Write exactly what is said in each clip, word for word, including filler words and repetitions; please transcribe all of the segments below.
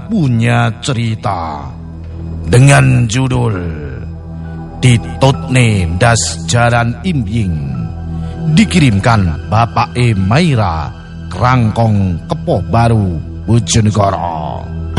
punya cerita dengan judul Ditutne Ndas Jaran Imbying, dikirimkan Bapak E Maira Kerangkong Kepoh Baru Bojonegoro.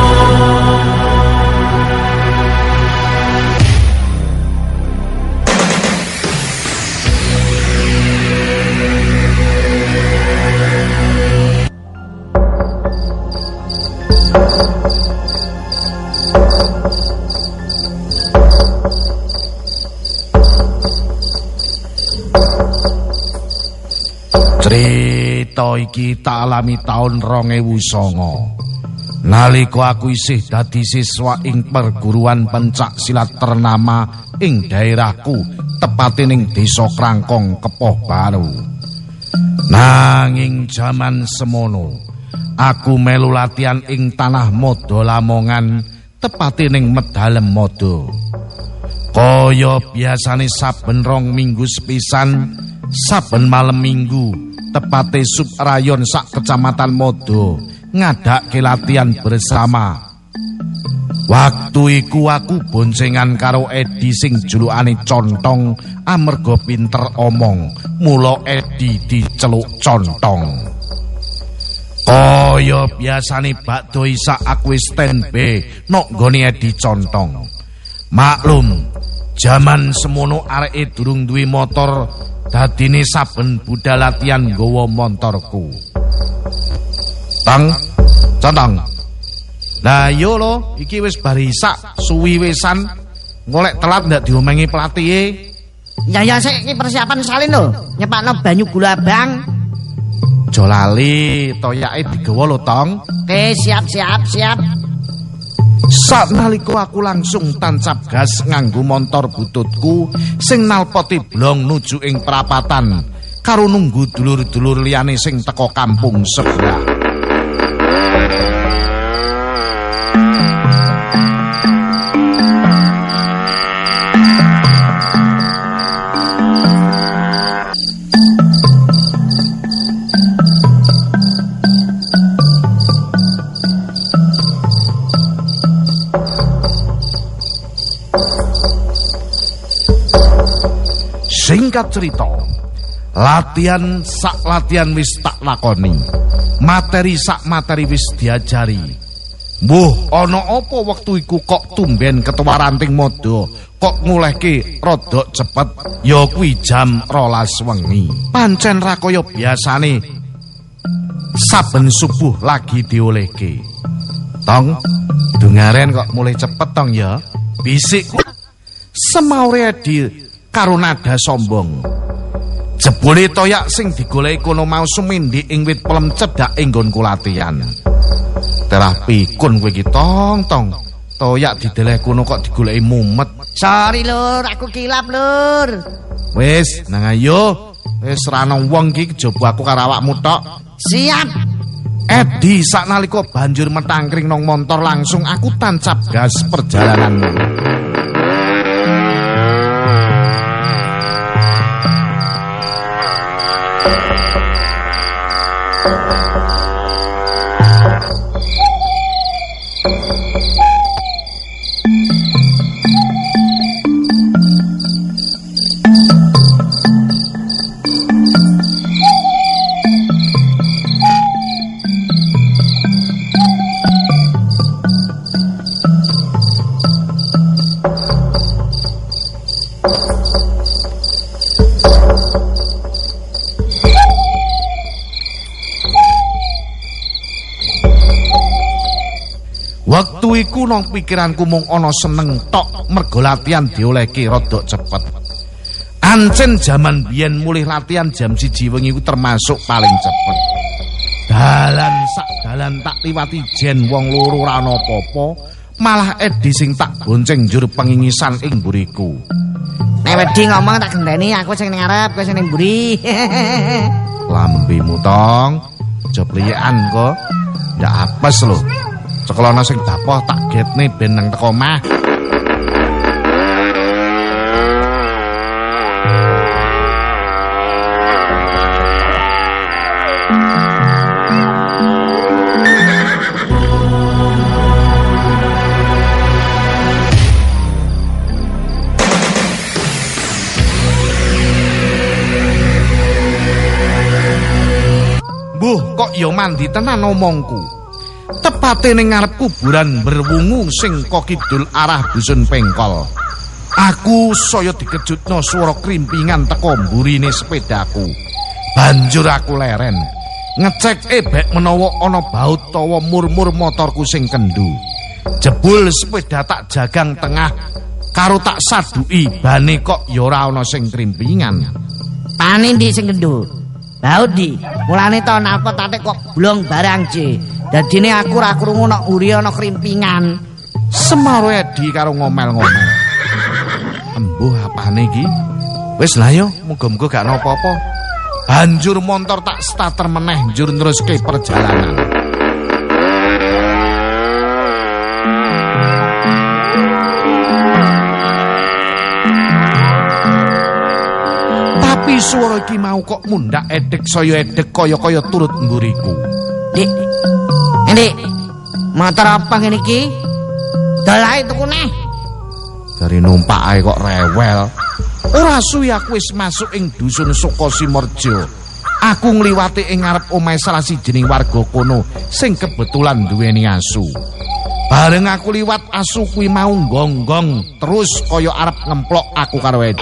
Cerita iki tak alami taun rong ewu sanga. Nalika aku isih dadi siswa ing perguruan pencak silat ternama ing daerahku, tepate ning Desa Krangkong Kepoh Baru. Nanging jaman semono, aku melu latihan ing Tanah Modo Lamongan, tepate ning Medalem Modo. Kaya biasane saben rong minggu sepisan, saben malam minggu tepate subrayon sak kecamatan Modo ngadake latihan bersama. Waktu iku aku boncengan karo Edi sing julukane Contong, amarga pinter omong, mula Edi diceluk Contong. Kaya biasane bakdo isak aku standby nok nggone Edi Contong. Maklum, jaman semono areke durung duwe motor, dadine saben budal latihan nggawa montorku. Tang, Contong. Lah yo lo, iki wis barisak suwi wisan, golek telat ndak diomengi pelatihe. Ya ya sik iki persiapan salin lho, nyepakno banyu gula abang. Aja lali, toyake digawa lho, Tong. Oke, siap siap siap. Sanalika aku langsung tancap gas nganggo montor bututku sing nalpoti blong nuju ing perapatan karo nunggu dulur-dulur liyane sing teko kampung sebelah. Singkat cerita, latihan sak latihan wis tak lakoni, materi sak materi wis diajari. Mbuh, ana apa wektu iku kok tumben ketua ranting Modo kok ngulehke rada cepet, ya kuwi jam rolas wengi. Pancen ra kaya biasane saben subuh lagi diolehke. Tong, dungaren kok mulai cepet Tong ya. Bisikku semaure Edi karo nada sombong. Jebule toyak sing digoleki kono mau sumindhi ing wit pelem cedhak ing nggonku latihan. Terah pikun kowe iki Tong, Tong. Toyak dideleh kono kok digoleki mumet. Sorry lur, aku kilap lur. Wis, nang ayo. Wis ra ana wong iki kejaba aku karo awakmu tok. Siap. Edi saknalika banjur metangkring nang montor langsung aku tancap gas perjalanan. Waktu iku nang pikiranku mung ana seneng tok mergo latihan diolehke rada cepet. Ancen jaman biyen mulih latihan jam siji wengi iku termasuk paling cepet. Dalan sak dalan tak liwati jen wong loro ora ana apa-apa, malah Edi sing tak bonceng njur pengingisan ing mburiku. Nek wedi ngomong tak gendeni, aku sing ning ngarep, kowe sing ning mburi. Lambemu Tong, aja pliyekan kok. Ndak apes lho. Cekelana sing dapoh tak getne ben nang teko omah. ya mandi tenan omongku. Tepate ning ngarep kuburan berwungu sing kokidul arah dusun Pengkol. Aku saya dikejutno swara krimpingan teko mburine sepedaku. Banjur aku leren ngecek ebek menawa ana baut tawa murmur motorku sing kendu. Jebul sepeda tak jagang tengah karo tak saduki bane kok ya ora ana sing krimpingan. Pane ndi sing kendu? Baut di. Mulane to napa tate kok blong barang je. Dadine aku ora krungu nek uri ana krimpingan. Semaro Edi karo ngomel-ngomel. Embuh apane iki? Wis lah yo, muga-muga gak napa-apa. Banjur motor tak starter meneh njur neruske perjalanan. Tapi swara iki mau kok mundak edek saya edek kaya-kaya turut mburiku. Dik. Dik. Motor apa ngene iki? Dolahe tuku neh. Dari numpak ae kok rewel. Ora suwi aku wis masuk ing dusun Sukosimorjo. Aku ngliwati ing ngarep omahe salah sijining warga kono sing kebetulan duweni asu. Bareng aku liwat asu kuwi mau gonggong terus kaya arep ngemplok aku karo Edi.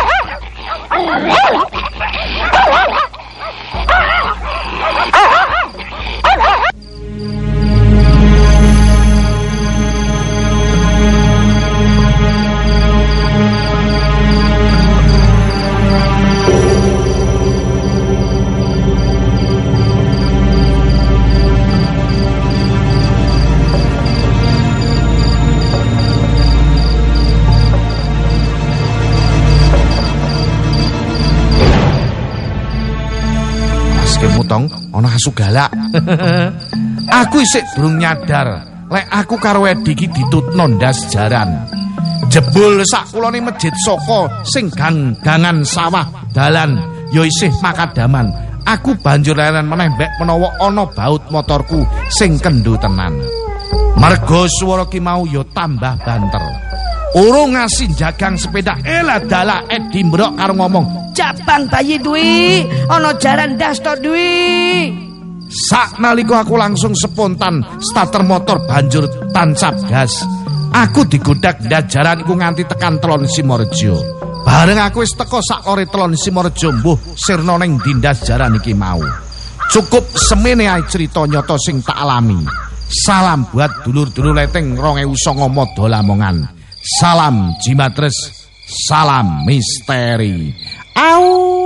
Mutong ana asu galak. Aku isih durung nyadar lek aku karo Edi iki ditutno ndas jaran. Jebul sakulone masjid saka sing gang-gangan sawah dalan ya isih makadaman. Aku banjur leren meneh mbek menawa ana baut motorku sing kendu tenan. Mergo swara ki mau ya tambah banter. Urung ngasih jagang sepeda elah dalah Edi mbrok karo ngomong, "Cabang bayi duwi, ana jaran ndas to duwi." Sak nalika aku langsung spontan starter motor banjur tancap gas. Aku digodak ndajaran iku nganti tekan Telon Simorjo. Bareng aku wis teko sak ore Telon Simorjo mbuh sirna ning dindas jaran iki mau. Cukup semene ae crita nyata sing tak alami. Salam buat dulur-dulur leteng rong ewu sanga Modo Lamongan. Salam Jimatres, salam misteri. Au.